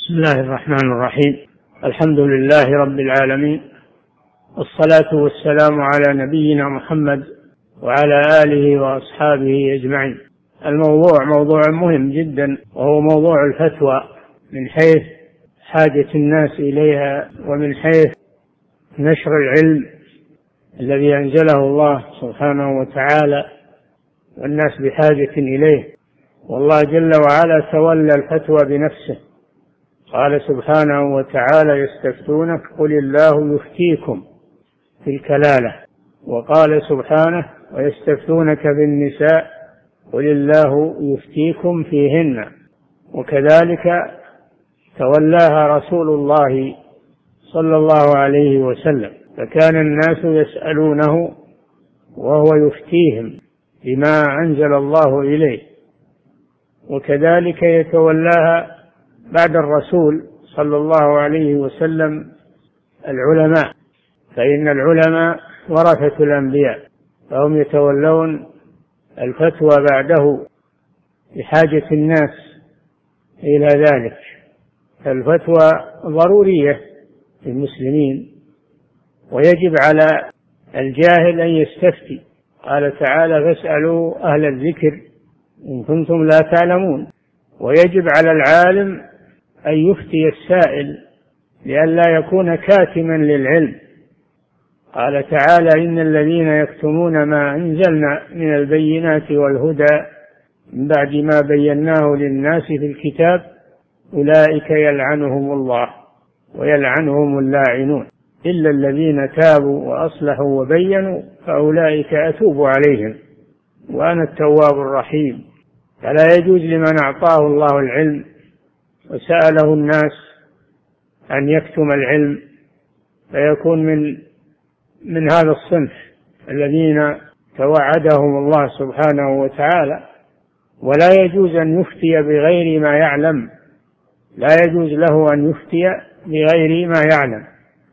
بسم الله الرحمن الرحيم. الحمد لله رب العالمين، والصلاة والسلام على نبينا محمد وعلى آله وأصحابه أجمعين. الموضوع موضوع مهم جدا، وهو موضوع الفتوى من حيث حاجة الناس إليها، ومن حيث نشر العلم الذي أنزله الله سبحانه وتعالى، والناس بحاجة إليه. والله جل وعلا تولى الفتوى بنفسه، قال سبحانه وتعالى: يستفتونك قل الله يفتيكم في الكلالة. وقال سبحانه: ويستفتونك بالنساء قل الله يفتيكم فيهن. وكذلك تولاها رسول الله صلى الله عليه وسلم، فكان الناس يسألونه وهو يفتيهم بما أنزل الله إليه. وكذلك يتولاها بعد الرسول صلى الله عليه وسلم العلماء، فإن العلماء ورثة الأنبياء، فهم يتولون الفتوى بعده لحاجة الناس إلى ذلك. فالفتوى ضرورية للمسلمين، ويجب على الجاهل أن يستفتي. قال تعالى: فاسألوا أهل الذكر إن كنتم لا تعلمون. ويجب على العالم أن يفتي السائل لئلا يكون كاتما للعلم. قال تعالى: إن الذين يكتمون ما أنزلنا من البينات والهدى من بعد ما بيناه للناس في الكتاب أولئك يلعنهم الله ويلعنهم اللاعنون إلا الذين تابوا وأصلحوا وبينوا فأولئك أتوب عليهم وأنا التواب الرحيم. فلا يجوز لمن أعطاه الله العلم وسأله الناس أن يكتم العلم، فيكون من هذا الصنف الذين توعدهم الله سبحانه وتعالى. ولا يجوز أن يفتي بغير ما يعلم، لا يجوز له أن يفتي بغير ما يعلم.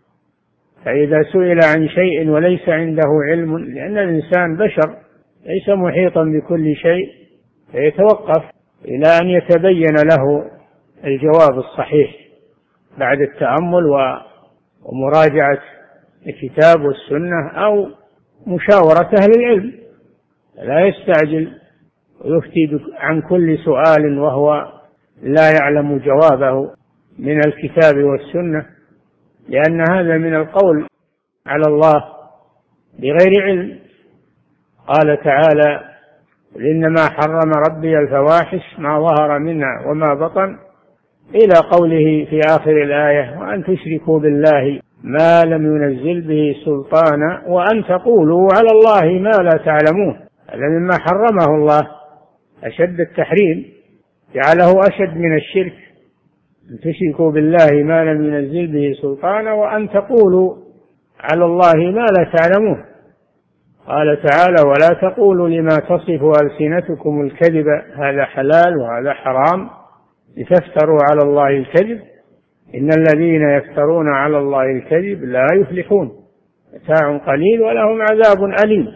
فإذا سئل عن شيء وليس عنده علم، لأن الإنسان بشر ليس محيطا بكل شيء، فيتوقف إلى أن يتبين له الجواب الصحيح بعد التأمل ومراجعة الكتاب والسنة أو مشاورة أهل العلم. لا يستعجل ويفتي عن كل سؤال وهو لا يعلم جوابه من الكتاب والسنة، لأن هذا من القول على الله بغير علم. قال تعالى: إنما حرم ربي الفواحش ما ظهر منها وما بطن، إلى قوله في آخر الآية: وأن تشركوا بالله ما لم ينزل به سلطانا وأن تقولوا على الله ما لا تعلمون. هذا مما حرمه الله، أشد التحريم، جعله أشد من الشرك. أن تشركوا بالله ما لم ينزل به سلطانا وأن تقولوا على الله ما لا تعلمون. قال تعالى: ولا تقولوا لما تصف ألسنتكم الكذب هذا حلال وهذا حرام لتفتروا على الله الكذب إن الذين يفترون على الله الكذب لا يفلحون متاع قليل ولهم عذاب أليم.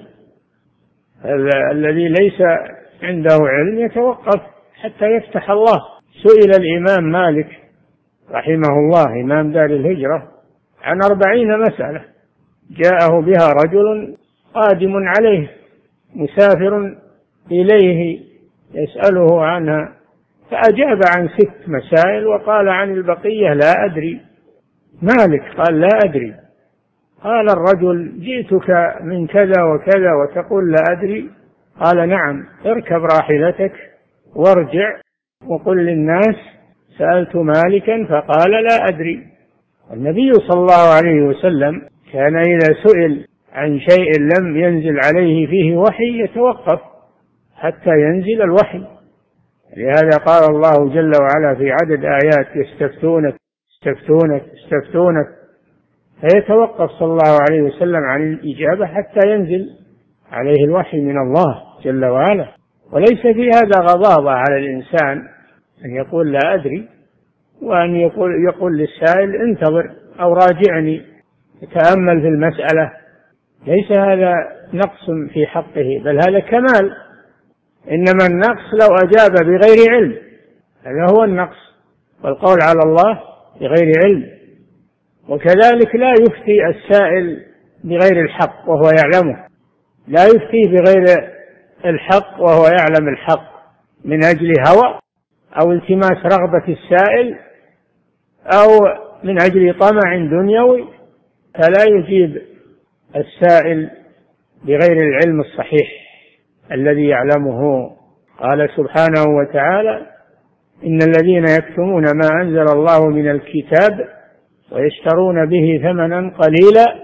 الذي ليس عنده علم يتوقف حتى يفتح الله. سئل الإمام مالك رحمه الله إمام دار الهجرة عن 40 مسألة، جاءه بها رجل قادم عليه مسافر إليه يسأله عنها، فأجاب عن 6 مسائل وقال عن البقية لا أدري. مالك قال: لا أدري. قال الرجل: جئتك من كذا وكذا وتقول لا أدري؟ قال: نعم. اركب راحلتك وارجع وقل للناس سألت مالكا فقال لا أدري. النبي صلى الله عليه وسلم كان إذا سئل عن شيء لم ينزل عليه فيه وحي يتوقف حتى ينزل الوحي. لهذا قال الله جل وعلا في عدد آيات: يستفتونك يستفتونك يستفتونك، فيتوقف صلى الله عليه وسلم عن الإجابة حتى ينزل عليه الوحي من الله جل وعلا. وليس في هذا غضاضة على الإنسان أن يقول لا أدري، وأن يقول للسائل انتظر أو راجعني تأمل في المسألة. ليس هذا نقص في حقه، بل هذا كمال. إنما النقص لو أجاب بغير علم، هذا هو النقص. والقول على الله بغير علم. وكذلك لا يفتي السائل بغير الحق وهو يعلمه، لا يفتيه بغير الحق وهو يعلم الحق من أجل هوى أو التماس رغبة السائل أو من أجل طمع دنيوي، فلا يجيب السائل بغير العلم الصحيح الذي يعلمه. قال سبحانه وتعالى: إن الذين يكتمون ما أنزل الله من الكتاب ويشترون به ثمنا قليلا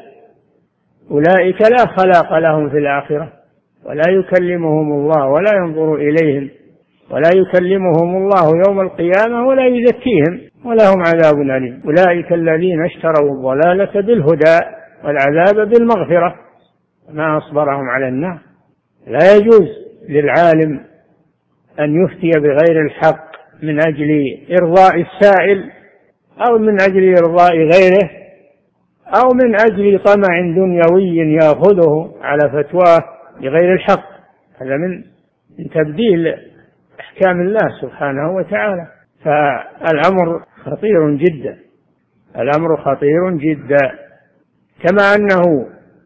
أولئك لا خلاق لهم في الآخرة ولا يكلمهم الله ولا ينظر إليهم ولا يكلمهم الله يوم القيامة ولا يزكيهم ولهم عذاب أليم. أولئك الذين اشتروا الضلالة بالهدى والعذاب بالمغفرة ما أصبرهم على النار. لا يجوز للعالم أن يفتي بغير الحق من أجل إرضاء السائل أو من أجل إرضاء غيره أو من أجل طمع دنيوي يأخذه على فتواه بغير الحق. هذا من تبديل أحكام الله سبحانه وتعالى. فالأمر خطير جدا، الأمر خطير جدا. كما أنه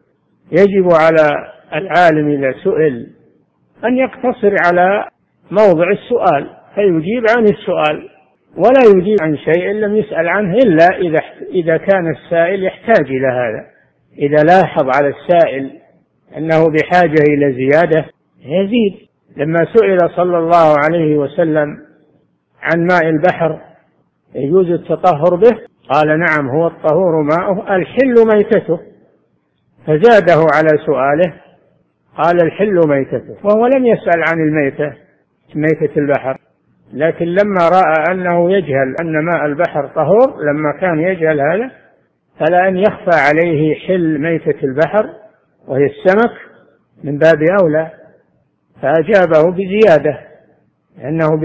يجب على العالم إذا سئل أن يقتصر على موضع السؤال فيجيب عن السؤال، ولا يجيب عن شيء لم يسأل عنه إلا إذا كان السائل يحتاج إلى هذا. إذا لاحظ على السائل أنه بحاجة إلى زيادة يزيد. لما سئل صلى الله عليه وسلم عن ماء البحر يجوز التطهر به؟ قال: نعم، هو الطهور ماؤه الحل ميتته. فزاده على سؤاله قال: الحل ميتته، وهو لم يسأل عن ميتة البحر. لكن لما رأى أنه يجهل أن ماء البحر طهور، لما كان يجهل هذا فلا أن يخفى عليه حل ميتة البحر وهي السمك من باب أولى، فأجابه بزيادة لأنه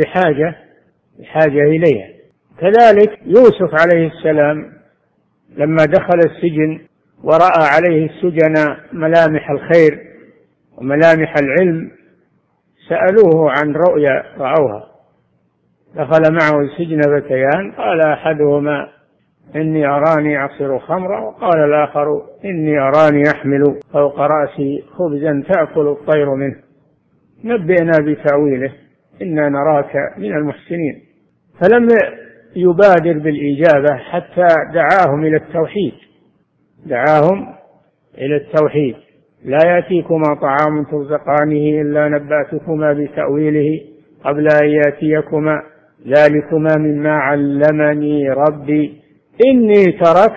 بحاجة إليها. كذلك يوسف عليه السلام لما دخل السجن ورأى عليه السجن ملامح الخير وملامح العلم سألوه عن رؤيا رأوها. دخل معه السجن فتيان، قال أحدهما: إني أراني أعصر خمرا، وقال الآخر: إني أراني أحمل فوق رأسي خبزا تأكل الطير منه، نبئنا بتأويله إنا نراك من المحسنين. فلم يبادر بالإجابة حتى دعاهم إلى التوحيد. لا يأتيكما طعام ترزقانه إلا نبأتكما بتأويله قبل أن يأتيكما ذلكما مما علمني ربي إني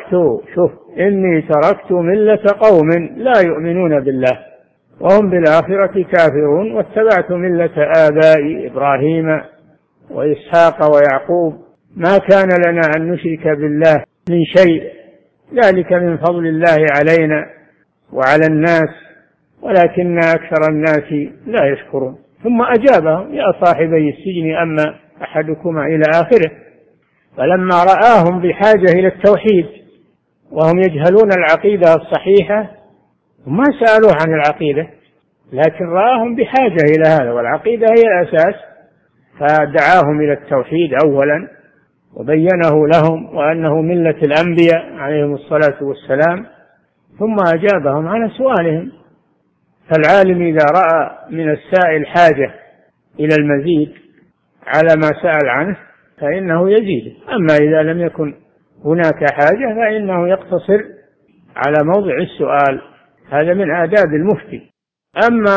تركت ملة قوم لا يؤمنون بالله وهم بالآخرة كافرون واتبعت ملة آبائي إبراهيم وإسحاق ويعقوب ما كان لنا أن نشرك بالله من شيء ذلك من فضل الله علينا وعلى الناس ولكن أكثر الناس لا يشكرون. ثم أجابهم: يا صاحبي السجن أما أحدكما إلى آخره. فلما رآهم بحاجة إلى التوحيد وهم يجهلون العقيدة الصحيحة ما سألوه عن العقيدة، لكن رآهم بحاجة إلى هذا، والعقيدة هي الأساس، فدعاهم إلى التوحيد أولا وبينه لهم وأنه ملة الأنبياء عليهم الصلاة والسلام، ثم أجابهم على سؤالهم. فالعالم إذا رأى من السائل حاجة إلى المزيد على ما سأل عنه فإنه يزيد. أما إذا لم يكن هناك حاجة فإنه يقتصر على موضع السؤال. هذا من آداب المفتي. أما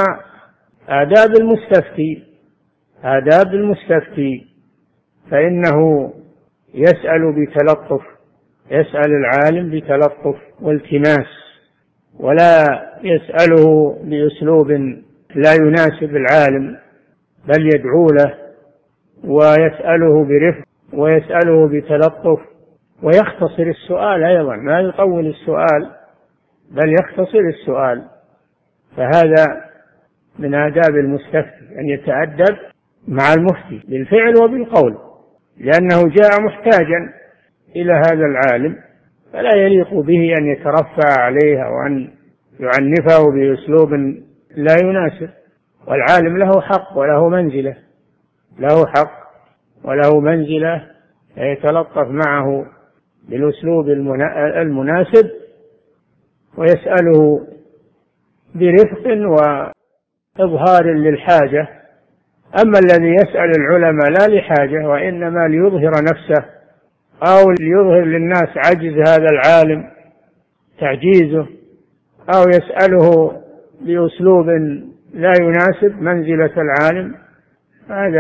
آداب المستفتي فإنه يسأل بتلطف، يسأل العالم بتلطف والتماس، ولا يسأله بأسلوب لا يناسب العالم، بل يدعو له ويسأله برفق ويسأله بتلطف ويختصر السؤال أيضا، ما يطول السؤال بل يختصر السؤال. فهذا من آداب المستفتي أن يتأدب مع المفتي بالفعل وبالقول، لأنه جاء محتاجا إلى هذا العالم، فلا يليق به أن يترفع عليه وأن يعنفه بأسلوب لا يناسب. والعالم له حق وله منزلة، يتلطف معه بالأسلوب المناسب ويسأله برفق وإظهار للحاجة. أما الذي يسأل العلماء لا لحاجة وإنما ليظهر نفسه أو ليظهر للناس عجز هذا العالم تعجيزه، أو يسأله بأسلوب لا يناسب منزلة العالم، هذا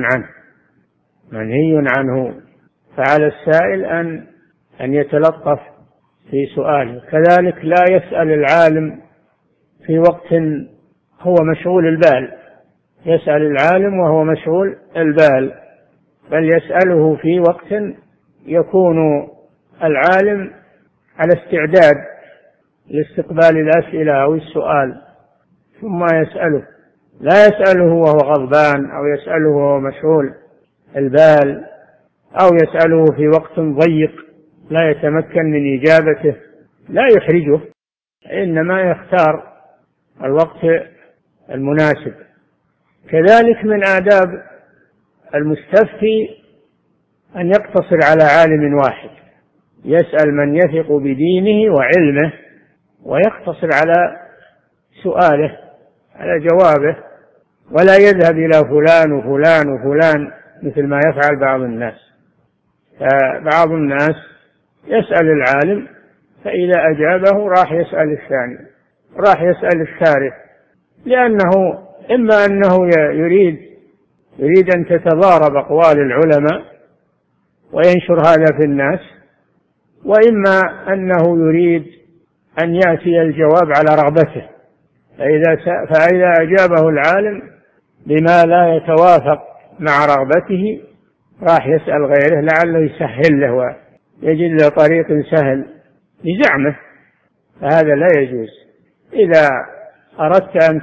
منهي عنه. فعلى السائل أن يتلطف في سؤاله. كذلك لا يسأل العالم في وقت هو مشغول البال، يسأل العالم وهو مشغول البال، بل يسأله في وقت يكون العالم على استعداد لاستقبال الأسئلة أو السؤال، ثم يسأله. لا يسأله وهو غضبان أو يسأله وهو مشغول البال أو يسأله في وقت ضيق لا يتمكن من إجابته، لا يحرجه، إنما يختار الوقت المناسب. كذلك من آداب المستفتي أن يقتصر على عالم واحد، يسأل من يثق بدينه وعلمه ويقتصر على سؤاله على جوابه، ولا يذهب إلى فلان وفلان وفلان مثل ما يفعل بعض الناس. بعض الناس يسأل العالم فإذا أجابه راح يسأل الثاني، راح يسأل الثالث، لأنه إما أنه يريد أن تتضارب أقوال العلماء وينشر هذا في الناس، وإما أنه يريد أن يأتي الجواب على رغبته، فإذا أجابه العالم بما لا يتوافق مع رغبته راح يسأل غيره لعله يسهل له ويجد له طريق سهل لزعمه، فهذا لا يجوز. إذا أردت أن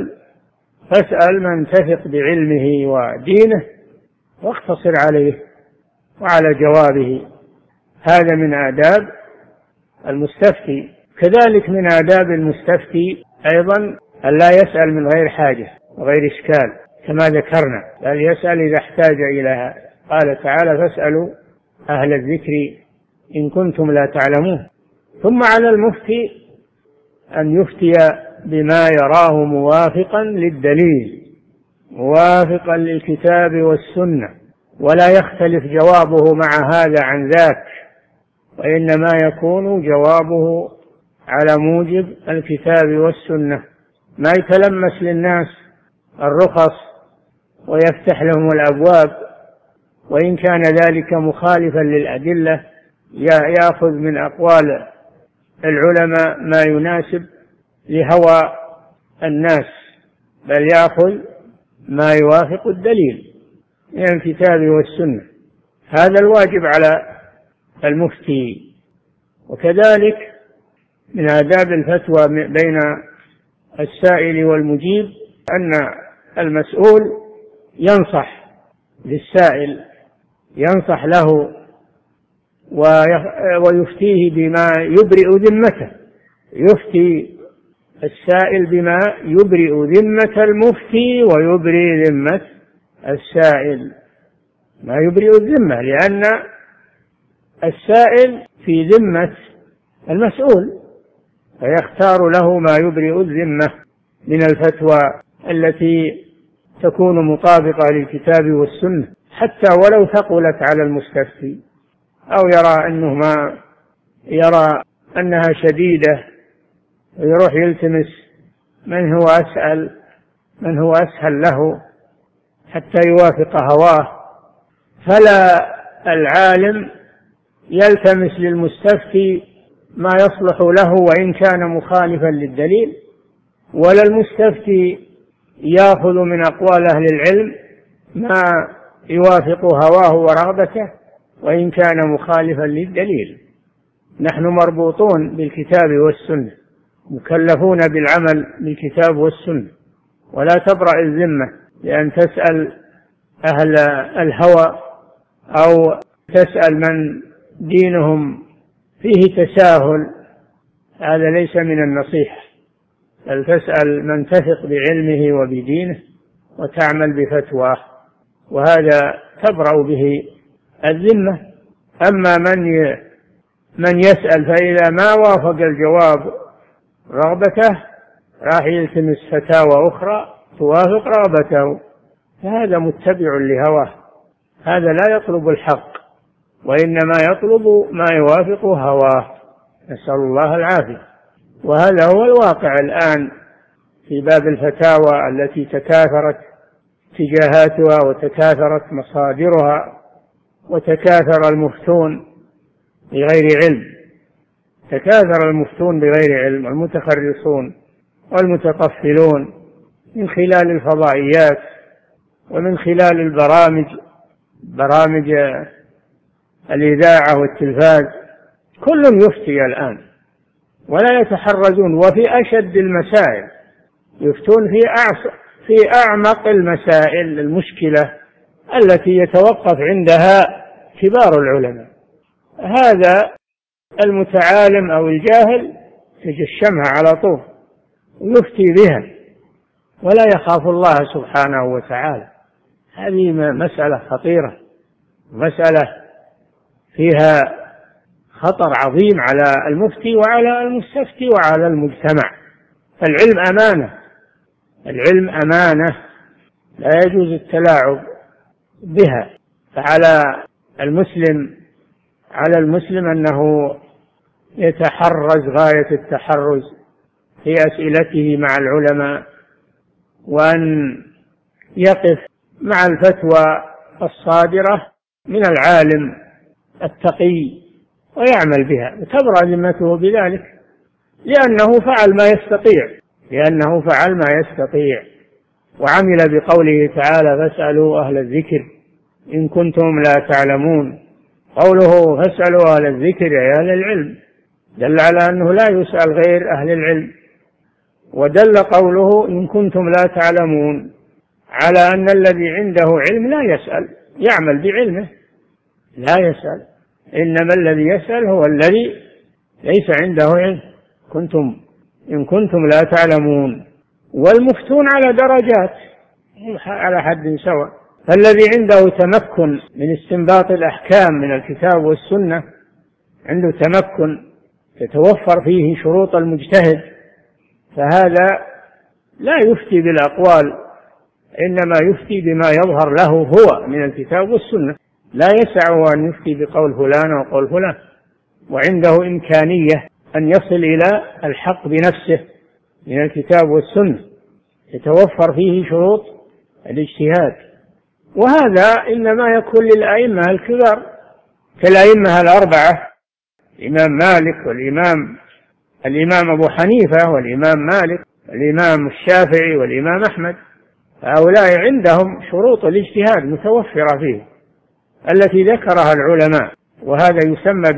فاسأل من تثق بعلمه ودينه واقتصر عليه وعلى جوابه. هذا من آداب المستفتي. كذلك من آداب المستفتي أيضا أن لا يسأل من غير حاجة وغير إشكال كما ذكرنا، بل يسأل إذا احتاج إليها. قال تعالى: فاسألوا أهل الذكر إن كنتم لا تعلمون. ثم على المفتي أن يفتي بما يراه موافقا للدليل، موافقا للكتاب والسنة، ولا يختلف جوابه مع هذا عن ذاك، وإنما يكون جوابه على موجب الكتاب والسنة، ما يتلمس للناس الرخص ويفتح لهم الأبواب، وإن كان ذلك مخالفا للأدلة يأخذ من أقوال العلماء ما يناسب لهوى الناس، بل يأخذ ما يوافق الدليل من الكتاب والسنة. هذا الواجب على المفتي. وكذلك من آداب الفتوى بين السائل والمجيب أن المسؤول ينصح للسائل، ينصح له ويفتيه بما يبرئ ذمته، يفتي السائل بما يبرئ ذمة المفتي ويبرئ ذمة السائل، ما يبرئ الذمة، لأن السائل في ذمة المسؤول، فيختار له ما يبرئ الذمة من الفتوى التي تكون مطابقة للكتاب والسنة، حتى ولو ثقلت على المستفتي أو يرى أنها شديدة، يروح يلتمس من هو أسهل له حتى يوافق هواه. فلا العالم يلتمس للمستفتي ما يصلح له وإن كان مخالفا للدليل، ولا المستفتي يأخذ من أقوال أهل العلم ما يوافق هواه ورغبته وإن كان مخالفا للدليل. نحن مربوطون بالكتاب والسنة، مكلفون بالعمل بالكتاب والسنة، ولا تبرأ الذمة لأن تسأل أهل الهوى أو تسأل من دينهم فيه تساهل، هذا ليس من النصيحة، بل تسأل من تثق بعلمه وبدينه وتعمل بفتواه، وهذا تبرأ به الذمة. أما من يسأل فإذا ما وافق الجواب رغبته راح يلتمس فتاوى أخرى توافق رغبته، فهذا متبع لهواه، هذا لا يطلب الحق وإنما يطلب ما يوافق هواه، نسأل الله العافية. وهذا هو الواقع الآن في باب الفتاوى التي تكاثرت اتجاهاتها وتكاثرت مصادرها وتكاثر المفتون بغير علم، تكاثر المفتون بغير علم والمتخرصون والمتطفلون من خلال الفضائيات ومن خلال برامج الإذاعة والتلفاز، كل يفتي الآن ولا يتحرزون، وفي أشد المسائل يفتون في أعمق المسائل المشكلة التي يتوقف عندها كبار العلماء. هذا المتعالم أو الجاهل يتجشمها على طول ويفتي بها ولا يخاف الله سبحانه وتعالى. هذه مسألة خطيرة، مسألة فيها خطر عظيم على المفتي وعلى المستفتي وعلى المجتمع. فالعلم أمانة، العلم أمانة لا يجوز التلاعب بها. فعلى المسلم أنه يتحرز غاية التحرز في أسئلته مع العلماء، وأن يقف مع الفتوى الصادرة من العالم التقي ويعمل بها وتبرأ ذمته بذلك، لأنه فعل ما يستطيع وعمل بقوله تعالى فاسألوا أهل الذكر إن كنتم لا تعلمون. قوله فاسألوا أهل الذكر أي أهل العلم دل على أنه لا يسأل غير أهل العلم، ودل قوله إن كنتم لا تعلمون على أن الذي عنده علم لا يسأل، يعمل بعلمه لا يسأل، إنما الذي يسأل هو الذي ليس عنده علم. إن كنتم لا تعلمون. والمفتون على درجات على حد سواء، فالذي عنده تمكن من استنباط الأحكام من الكتاب والسنة عنده تمكن تتوفر فيه شروط المجتهد، فهذا لا يفتي بالأقوال، إنما يفتي بما يظهر له هو من الكتاب والسنة، لا يسعه أن يفتي بقول فلان وقول فلان، وعنده إمكانية أن يصل إلى الحق بنفسه من الكتاب والسنة يتوفر فيه شروط الاجتهاد. وهذا إنما يكون للأئمة الكبار كالأئمة الأربعة، الإمام مالك الإمام أبو حنيفة والإمام مالك الإمام الشافعي والإمام أحمد، هؤلاء عندهم شروط الاجتهاد متوفرة فيه التي ذكرها العلماء، وهذا يسمى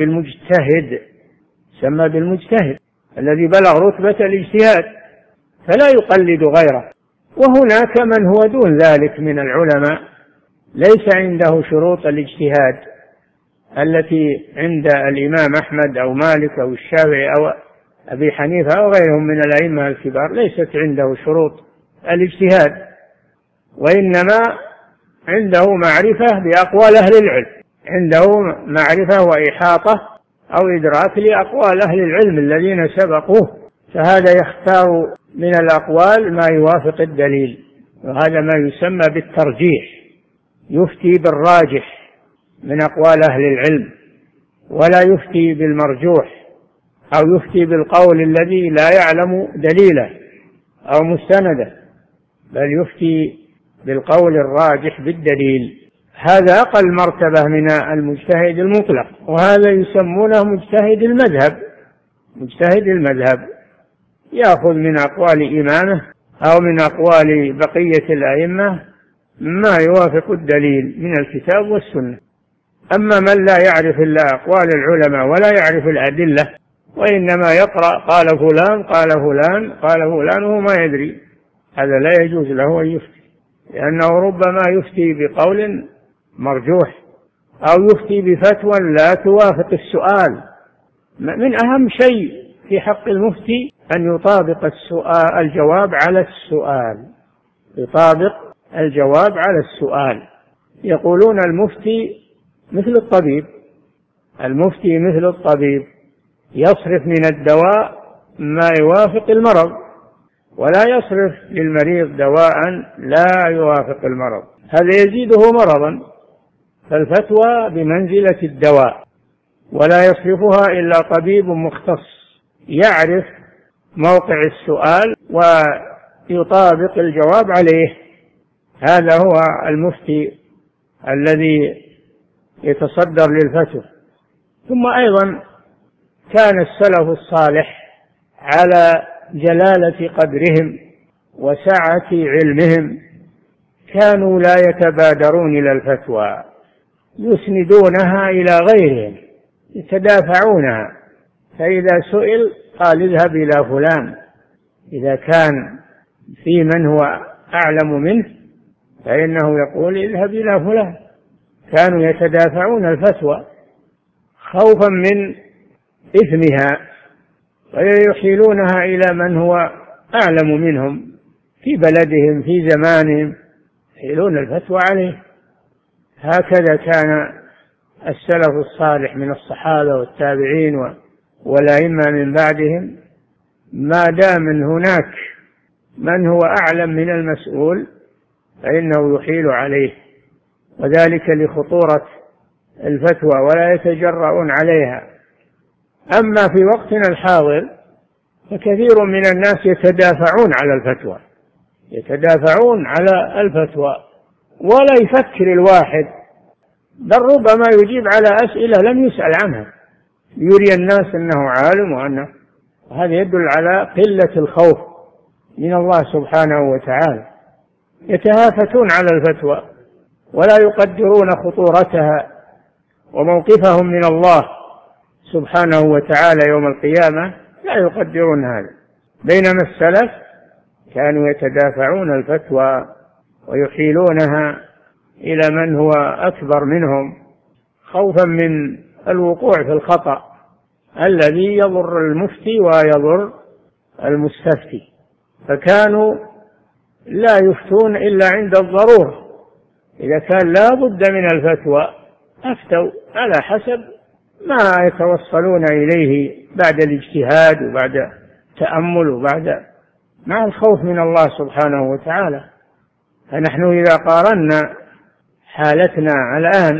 بالمجتهد الذي بلغ رتبة الاجتهاد فلا يقلد غيره. وهناك من هو دون ذلك من العلماء ليس عنده شروط الاجتهاد التي عند الإمام أحمد أو مالك أو الشافعي أو أبي حنيفة أو غيرهم من الأئمة الكبار، ليست عنده شروط الاجتهاد، وإنما عنده معرفة بأقوال أهل العلم، عنده معرفة وإحاطة أو إدراك لأقوال أهل العلم الذين سبقوه، فهذا يختار من الأقوال ما يوافق الدليل، وهذا ما يسمى بالترجيح، يفتي بالراجح من أقوال أهل العلم ولا يفتي بالمرجوح أو يفتي بالقول الذي لا يعلم دليله أو مستنده، بل يفتي بالقول الراجح بالدليل. هذا أقل مرتبة من المجتهد المطلق، وهذا يسمونه مجتهد المذهب يأخذ من أقوال إمامه أو من أقوال بقية الأئمة ما يوافق الدليل من الكتاب والسنة. أما من لا يعرف إلا أقوال العلماء ولا يعرف الأدلة وإنما يقرأ قال فلان قال فلان قال فلان وهو ما يدري، هذا لا يجوز له أن يفتي، لأنه ربما يفتي بقول مرجوح أو يفتي بفتوى لا توافق السؤال. من أهم شيء في حق المفتي أن يطابق الجواب على السؤال. يقولون المفتي مثل الطبيب، المفتي مثل الطبيب، يصرف من الدواء ما يوافق المرض، ولا يصرف للمريض دواء لا يوافق المرض، هذا يزيده مرضا. فالفتوى بمنزلة الدواء، ولا يصرفها إلا طبيب مختص يعرف موقع السؤال ويطابق الجواب عليه. هذا هو المفتي الذي يتصدر للفتوى. ثم أيضا كان السلف الصالح على جلالة قدرهم وسعة علمهم كانوا لا يتبادرون إلى الفتوى، يسندونها إلى غيرهم، يتدافعونها. فإذا سئل قال اذهب إلى فلان، إذا كان في من هو أعلم منه فإنه يقول اذهب إلى فلان. كانوا يتدافعون الفتوى خوفا من إثمها، ويحيلونها إلى من هو أعلم منهم في بلدهم في زمانهم، يحيلون الفتوى عليه. هكذا كان السلف الصالح من الصحابة والتابعين والأئمة من بعدهم، ما دام هناك من هو أعلم من المسؤول فإنه يحيل عليه، وذلك لخطورة الفتوى ولا يتجرؤون عليها. أما في وقتنا الحاضر فكثير من الناس يتدافعون على الفتوى، يتدافعون على الفتوى، ولا يفكر الواحد، بل ربما يجيب على أسئلة لم يسأل عنها يري الناس أنه عالم وأنه، هذا يدل على قلة الخوف من الله سبحانه وتعالى. يتهافتون على الفتوى ولا يقدرون خطورتها وموقفهم من الله سبحانه وتعالى يوم القيامة، لا يقدرون هذا. بينما السلف كانوا يتدافعون الفتوى ويحيلونها إلى من هو أكبر منهم خوفا من الوقوع في الخطأ الذي يضر المفتي ويضر المستفتي. فكانوا لا يفتون إلا عند الضرورة، إذا كان لا بد من الفتوى أفتوا على حسب ما يتوصلون إليه بعد الاجتهاد وبعد تأمل وبعد مع الخوف من الله سبحانه وتعالى. فنحن إذا قارنا حالتنا الآن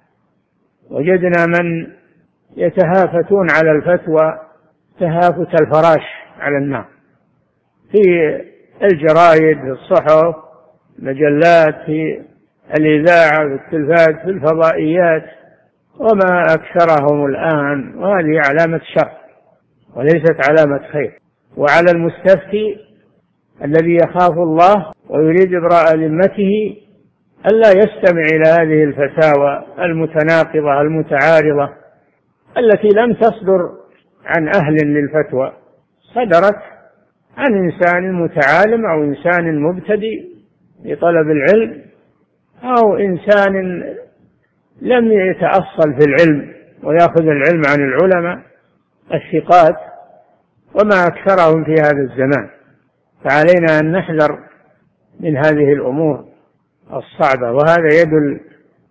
وجدنا من يتهافتون على الفتوى تهافت الفراش على النار، في الجرائد، في الصحف، مجلات، في الإذاعة، في التلفاز، في الفضائيات، وما أكثرهم الآن، وهذه علامة شر وليست علامة خير. وعلى المستفتي الذي يخاف الله ويريد إبراء ذمته ألا يستمع إلى هذه الفتاوى المتناقضة المتعارضة التي لم تصدر عن أهل للفتوى، صدرت عن إنسان متعالم أو إنسان مبتدئ لطلب العلم أو إنسان لم يتأصل في العلم ويأخذ العلم عن العلماء الثقات، وما أكثرهم في هذا الزمان. فعلينا أن نحذر من هذه الأمور الصعبة، وهذا يدل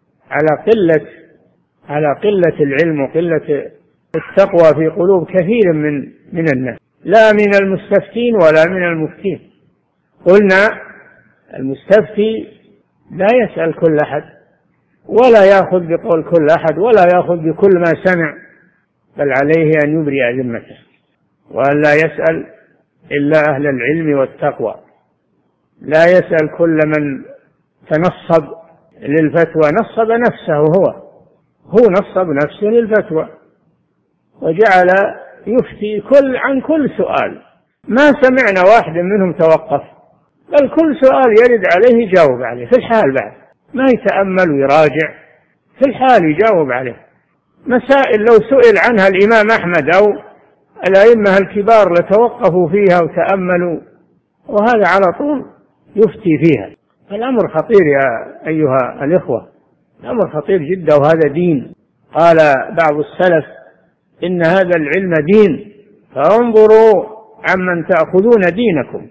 على قلة العلم وقلة التقوى في قلوب كثير من الناس، لا من المستفتين ولا من المفتين. قلنا المستفتي لا يسأل كل أحد ولا يأخذ بقول كل أحد ولا يأخذ بكل ما سمع، بل عليه أن يبرئ ذمته وأن لا يسأل إلا أهل العلم والتقوى. لا يسأل كل من تنصب للفتوى، نصب نفسه، هو نصب نفسه للفتوى وجعل يفتي عن كل سؤال. ما سمعنا واحد منهم توقف، بل كل سؤال يرد عليه يجاوب عليه في الحال، بعد ما يتأمل ويراجع، في الحال يجاوب عليه. مسائل لو سئل عنها الإمام أحمد أو الأئمة الكبار لتوقفوا فيها وتأملوا، وهذا على طول يفتي فيها. الأمر خطير يا أيها الإخوة، الأمر خطير جدا، وهذا دين. قال بعض السلف إن هذا العلم دين، فانظروا عمن تأخذون دينكم،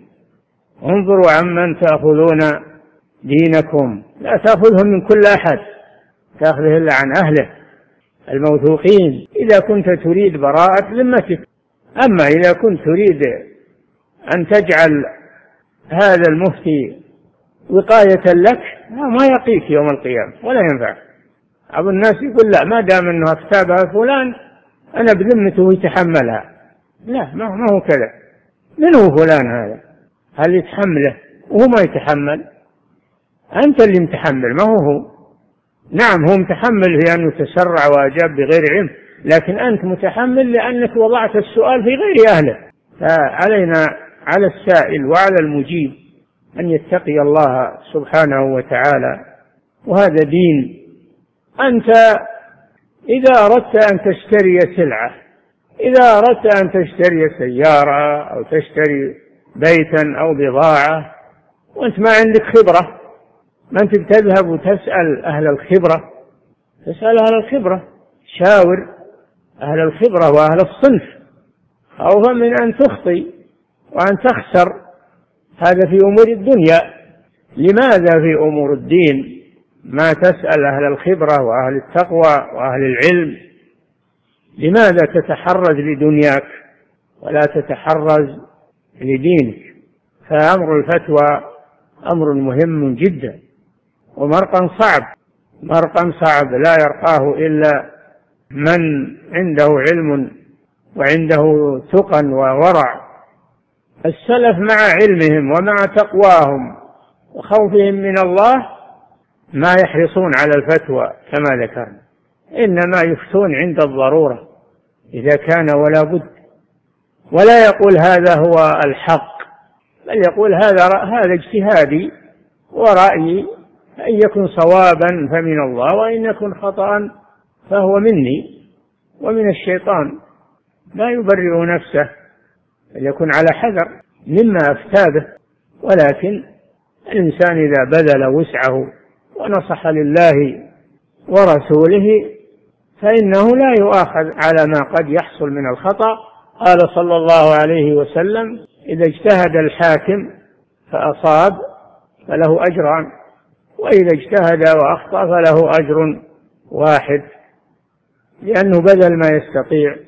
انظروا عمن تأخذون دينكم، لا تأخذهم من كل أحد، تأخذه إلا عن أهله الموثوقين إذا كنت تريد براءة ذمتك. أما إذا كنت تريد أن تجعل هذا المفتي وقاية لك ما يقيك يوم القيامة ولا ينفع. أبو الناس يقول لا، ما دام أنه أكتابها فلان أنا بذمته يتحملها. لا، ما هو كذا. من هو فلان هذا؟ هل يتحمله وهو ما يتحمل؟ أنت اللي متحمل، ما هو. نعم هو متحمل في أنه تسرع وأجاب بغير علم، لكن أنت متحمل لأنك وضعت السؤال في غير أهله. فعلينا، على السائل وعلى المجيب، أن يتقي الله سبحانه وتعالى، وهذا دين. أنت إذا أردت أن تشتري سلعة، إذا أردت أن تشتري سيارة أو تشتري بيتا أو بضاعة وأنت ما عندك خبرة، ما أنت تذهب وتسأل أهل الخبرة، تسأل أهل الخبرة، شاور أهل الخبرة وأهل الصنف، خوفا من أن تخطي وأن تخسر. هذا في أمور الدنيا. لماذا في أمور الدين ما تسأل أهل الخبرة وأهل التقوى وأهل العلم؟ لماذا تتحرز لدنياك ولا تتحرز لدينك؟ فأمر الفتوى أمر مهم جدا، ومرقا صعب لا يرقاه إلا من عنده علم وعنده تقى وورع. السلف مع علمهم ومع تقواهم وخوفهم من الله ما يحرصون على الفتوى كما ذكرنا، إنما يفتون عند الضرورة إذا كان ولا بد، ولا يقول هذا هو الحق، بل يقول هذا اجتهادي ورأيي، فإن يكن صوابا فمن الله، وإن يكن خطأ فهو مني ومن الشيطان. لا يبرئ نفسه، بل يكن على حذر مما أفتى به. ولكن الإنسان إذا بذل وسعه ونصح لله ورسوله فإنه لا يؤاخذ على ما قد يحصل من الخطأ. قال صلى الله عليه وسلم: إذا اجتهد الحاكم فأصاب فله أجران، وإذا اجتهد وأخطأ فله أجر واحد، لأنه بذل ما يستطيع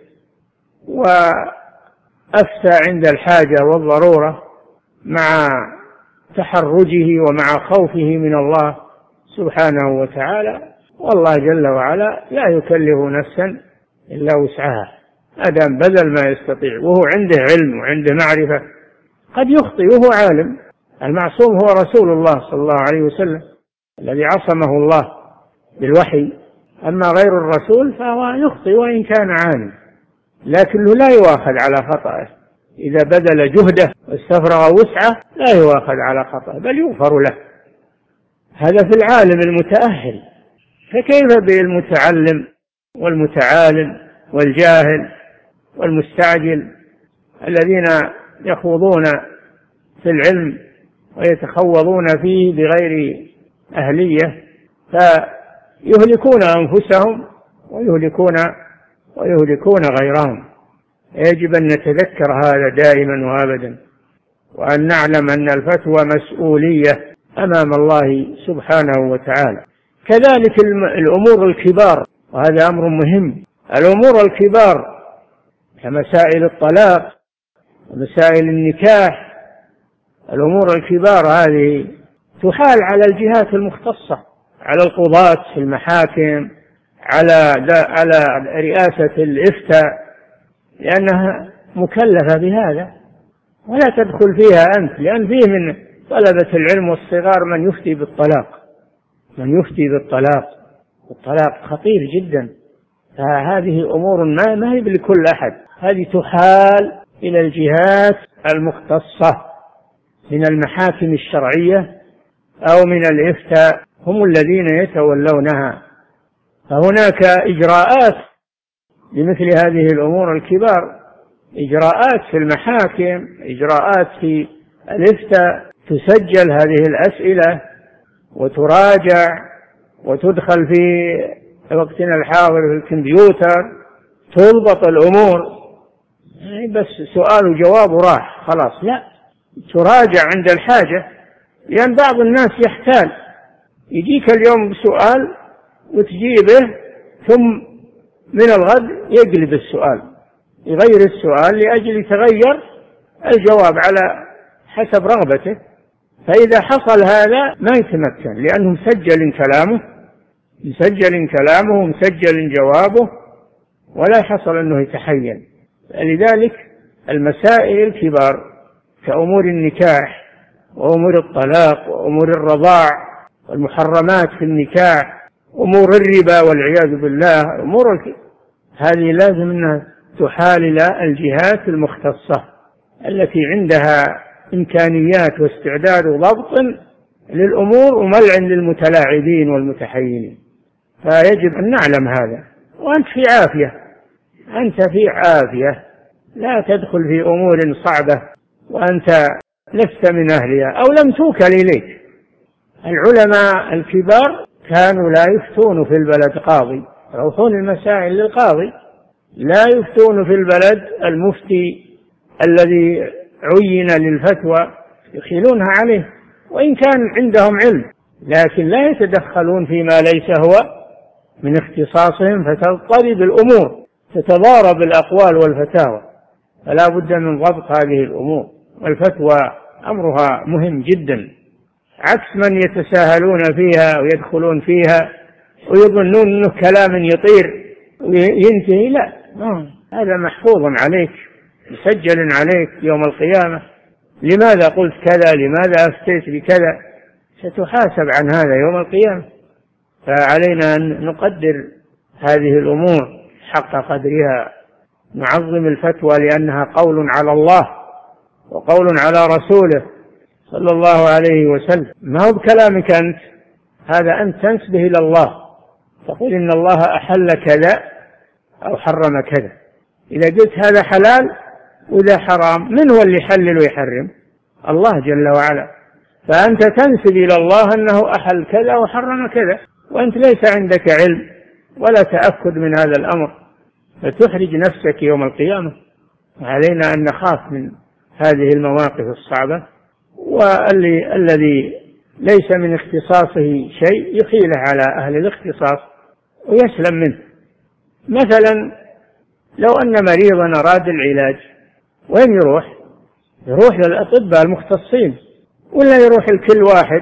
وأفتى عند الحاجة والضرورة مع تحرجه ومع خوفه من الله سبحانه وتعالى. والله جل وعلا لا يكلف نفسا إلا وسعها، أدام بذل ما يستطيع وهو عنده علم وعنده معرفة. قد يخطئ وهو عالم. المعصوم هو رسول الله صلى الله عليه وسلم الذي عصمه الله بالوحي. أما غير الرسول فهو يخطئ وإن كان عالم، لكنه لا يؤاخذ على خطأه. إذا بذل جهده واستفرغ وسعه لا يؤاخذ على خطأه، بل يغفر له. هذا في العالم المتأهل، فكيف بالمتعلم والمتعالم والجاهل والمستعجل الذين يخوضون في العلم ويتخوضون فيه بغير أهلية، فيهلكون أنفسهم ويهلكون غيرهم. يجب أن نتذكر هذا دائما وأبدا، وأن نعلم أن الفتوى مسؤولية أمام الله سبحانه وتعالى. كذلك الأمور الكبار، وهذا أمر مهم. الأمور الكبار كمسائل الطلاق ومسائل النكاح، الأمور الكبار هذه تحال على الجهات المختصة، على القضاة في المحاكم، على رئاسة الإفتاء، لأنها مكلفة بهذا، ولا تدخل فيها أنت، لأن فيه من طلبة العلم والصغار من يفتي بالطلاق، والطلاق خطير جدا. فهذه أمور ما هي لكل أحد، هذه تحال إلى الجهات المختصة من المحاكم الشرعية أو من الإفتاء، هم الذين يتولونها. فهناك إجراءات لمثل هذه الأمور الكبار، إجراءات في المحاكم، إجراءات في الإفتاء، تسجل هذه الأسئلة وتراجع وتدخل في وقتنا الحاضر في الكمبيوتر، تضبط الأمور. بس سؤال وجواب وراح خلاص، لا، تراجع عند الحاجة، لأن بعض الناس يحتال، يجيك اليوم بسؤال وتجيبه، ثم من الغد يقلب السؤال، يغير السؤال لأجل يتغير الجواب على حسب رغبته. فإذا حصل هذا ما يتمكن، لأنه مسجل كلامه ومسجل جوابه، ولا حصل أنه يتحين. لذلك المسائل الكبار كأمور النكاح وأمور الطلاق وأمور الرضاع والمحرمات في النكاح، أمور الربا والعياذ بالله، هذه لازم أنها تحال إلى الجهات المختصة التي عندها إمكانيات واستعداد وضبط للأمور وملع للمتلاعبين والمتحينين. فيجب أن نعلم هذا. وأنت في عافية، لا تدخل في أمور صعبة وأنت لست من أهلها أو لم توكل إليك. العلماء الكبار كانوا لا يفتون في البلد قاضي، يروحون المسائل للقاضي، لا يفتون في البلد المفتي الذي عين للفتوى، يخيلونها عليه وإن كان عندهم علم، لكن لا يتدخلون فيما ليس هو من اختصاصهم، فتضطرب الأمور، تتضارب الأقوال والفتاوى. فلا بد من ضبط هذه الأمور، والفتوى أمرها مهم جدا، عكس من يتساهلون فيها ويدخلون فيها ويظنون أنه كلام يطير وينتهي. لا، هذا محفوظ عليك، مسجل عليك يوم القيامة. لماذا قلت كذا؟ لماذا أفتيت بكذا؟ ستحاسب عن هذا يوم القيامة. فعلينا أن نقدر هذه الأمور حق قدرها، نعظم الفتوى لأنها قول على الله وقول على رسوله صلى الله عليه وسلم، ما هو بكلامك أنت، هذا أنت تنسبه إلى الله، تقول إن الله أحل كذا أو حرم كذا. إذا قلت هذا حلال وإذا حرام، من هو اللي يحلل ويحرم؟ الله جل وعلا. فأنت تنسب إلى الله أنه أحل كذا وحرم كذا، وأنت ليس عندك علم ولا تأكد من هذا الأمر، فتحرج نفسك يوم القيامة. علينا أن نخاف من هذه المواقف الصعبة، والذي ليس من اختصاصه شيء يخيله على أهل الاختصاص ويسلم منه. مثلا لو أن مريضا أراد العلاج، وين يروح للأطباء المختصين، ولا يروح لكل واحد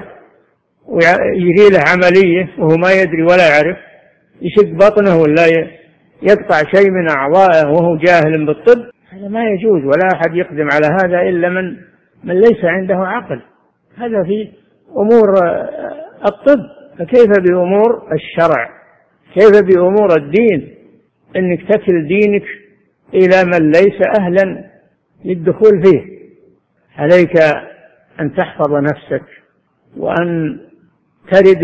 ويجري له عملية وهو ما يدري ولا يعرف، يشق بطنه ولا يقطع شيء من أعضائه وهو جاهل بالطب؟ هذا ما يجوز، ولا أحد يقدم على هذا إلا من ليس عنده عقل. هذا في أمور الطب، فكيف بأمور الشرع؟ كيف بأمور الدين؟ إنك تكل دينك إلى من ليس أهلا للدخول فيه. عليك أن تحفظ نفسك، وأن ترد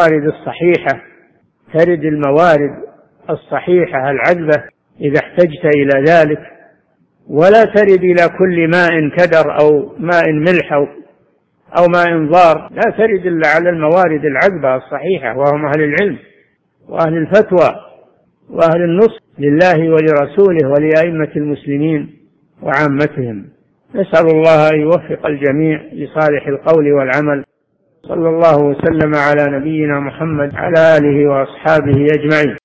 الموارد الصحيحة العذبة إذا احتجت إلى ذلك، ولا ترد إلى كل ماء كدر أو ماء ملح أو ماء ضار. لا ترد إلا على الموارد العذبة الصحيحة، وهم أهل العلم وأهل الفتوى وأهل النصح لله ولرسوله ولأئمة المسلمين وعامتهم. نسأل الله أن يوفق الجميع لصالح القول والعمل. صلى الله وسلم على نبينا محمد على آله وأصحابه أجمعين.